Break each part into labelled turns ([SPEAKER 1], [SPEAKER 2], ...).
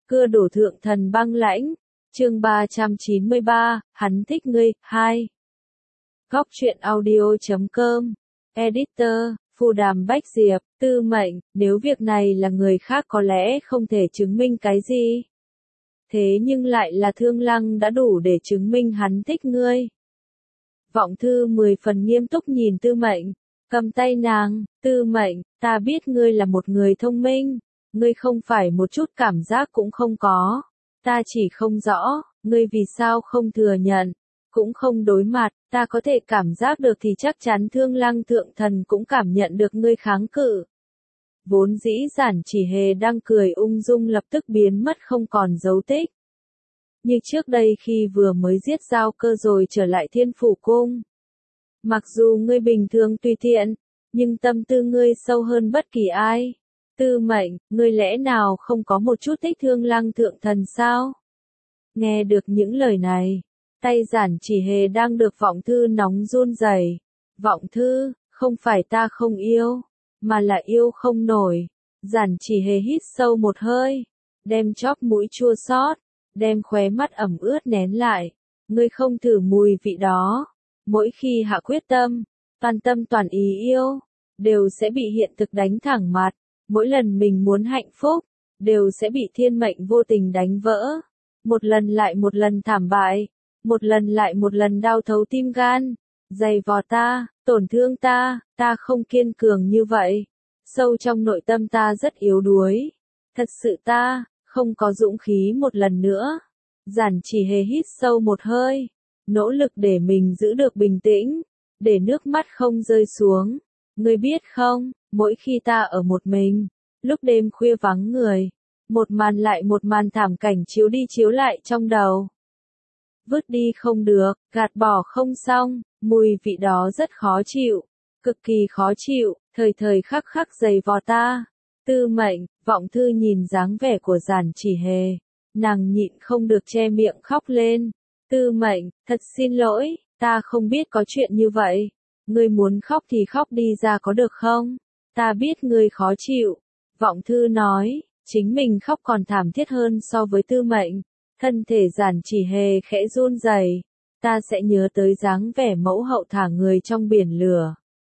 [SPEAKER 1] Cưa đổ thượng thần băng lãnh. Chương 393, hắn thích ngươi, 2. Góc truyện audio.com. Editor, Phù Đàm Bách Diệp, Tư Mệnh, nếu việc này là người khác có lẽ không thể chứng minh cái gì. Thế nhưng lại là Thương Lăng đã đủ để chứng minh hắn thích ngươi. Vọng Thư 10 phần nghiêm túc nhìn Tư Mệnh, cầm tay nàng, Tư Mệnh, ta biết ngươi là một người thông minh, ngươi không phải một chút cảm giác cũng không có. Ta chỉ không rõ, ngươi vì sao không thừa nhận, cũng không đối mặt, ta có thể cảm giác được thì chắc chắn Thương Lăng thượng thần cũng cảm nhận được ngươi kháng cự. Vốn dĩ Giản Chỉ Hề đang cười ung dung lập tức biến mất không còn dấu tích. Như trước đây khi vừa mới giết Giao Cơ rồi trở lại Thiên Phủ Cung. Mặc dù ngươi bình thường tùy tiện, nhưng tâm tư ngươi sâu hơn bất kỳ ai. Tư Mệnh, ngươi lẽ nào không có một chút thích Thương Lăng thượng thần sao? Nghe được những lời này, tay Giản Chỉ Hề đang được Vọng Thư nóng run rẩy. Vọng Thư, không phải ta không yêu, mà là yêu không nổi. Giản Chỉ Hề hít sâu một hơi, đem chóp mũi chua xót, đem khóe mắt ẩm ướt nén lại. Ngươi không thử mùi vị đó. Mỗi khi hạ quyết tâm, toàn tâm toàn ý yêu, đều sẽ bị hiện thực đánh thẳng mặt. Mỗi lần mình muốn hạnh phúc, đều sẽ bị thiên mệnh vô tình đánh vỡ. Một lần lại một lần thảm bại, một lần lại một lần đau thấu tim gan, dày vò ta, tổn thương ta, ta không kiên cường như vậy. Sâu trong nội tâm ta rất yếu đuối. Thật sự ta, không có dũng khí một lần nữa. Giản Chỉ Hề hít sâu một hơi, nỗ lực để mình giữ được bình tĩnh, để nước mắt không rơi xuống. Ngươi biết không, mỗi khi ta ở một mình, lúc đêm khuya vắng người, một màn lại một màn thảm cảnh chiếu đi chiếu lại trong đầu. Vứt đi không được, gạt bỏ không xong, mùi vị đó rất khó chịu, cực kỳ khó chịu, thời thời khắc khắc dày vò ta. Tư Mệnh, Vọng Thư nhìn dáng vẻ của Giản Chỉ Hề, nàng nhịn không được che miệng khóc lên. Tư Mệnh, thật xin lỗi, ta không biết có chuyện như vậy. Ngươi muốn khóc thì khóc đi ra có được không? Ta biết ngươi khó chịu. Vọng Thư nói, chính mình khóc còn thảm thiết hơn so với Tư Mệnh. Thân thể Giản Chỉ Hề khẽ run rẩy. Ta sẽ nhớ tới dáng vẻ mẫu hậu thả người trong biển lửa.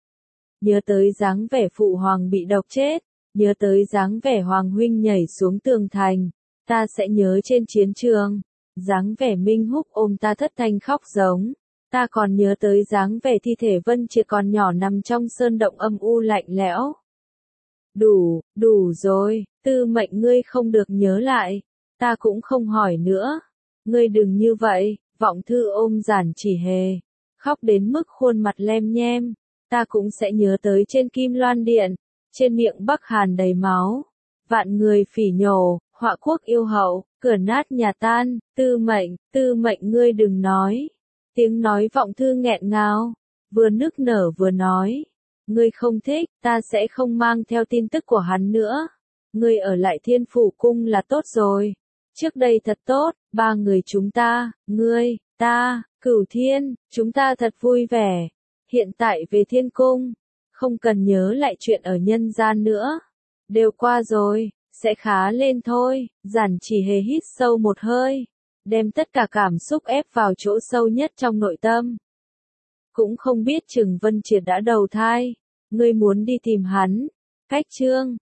[SPEAKER 1] Nhớ tới dáng vẻ phụ hoàng bị độc chết. Nhớ tới dáng vẻ hoàng huynh nhảy xuống tường thành. Ta sẽ nhớ trên chiến trường. Dáng vẻ Minh Húc ôm ta thất thanh khóc giống. Ta còn nhớ tới dáng vẻ thi thể Vân Triệt còn nhỏ nằm trong sơn động âm u lạnh lẽo. Đủ rồi, Tư Mệnh ngươi không được nhớ lại. Ta cũng không hỏi nữa. Ngươi đừng như vậy. Vọng Thư ôm Giản Chỉ Hề, khóc đến mức khuôn mặt lem nhem. Ta cũng sẽ nhớ tới trên Kim Loan Điện, trên miệng Bắc Hàn đầy máu. Vạn người phỉ nhổ, họa quốc yêu hậu, cửa nát nhà tan. Tư Mệnh ngươi đừng nói. Tiếng nói Vọng Thư nghẹn ngào, vừa nức nở vừa nói. Ngươi không thích, ta sẽ không mang theo tin tức của hắn nữa. Ngươi ở lại Thiên Phủ Cung là tốt rồi. Trước đây thật tốt, ba người chúng ta, ngươi, ta, Cửu Thiên, chúng ta thật vui vẻ. Hiện tại về Thiên Cung, không cần nhớ lại chuyện ở nhân gian nữa. Đều qua rồi, sẽ khá lên thôi. Giản Chỉ Hề hít sâu một hơi, đem tất cả cảm xúc ép vào chỗ sâu nhất trong nội tâm. Cũng không biết chừng Vân Triệt đã đầu thai. Ngươi muốn đi tìm hắn. Cách chương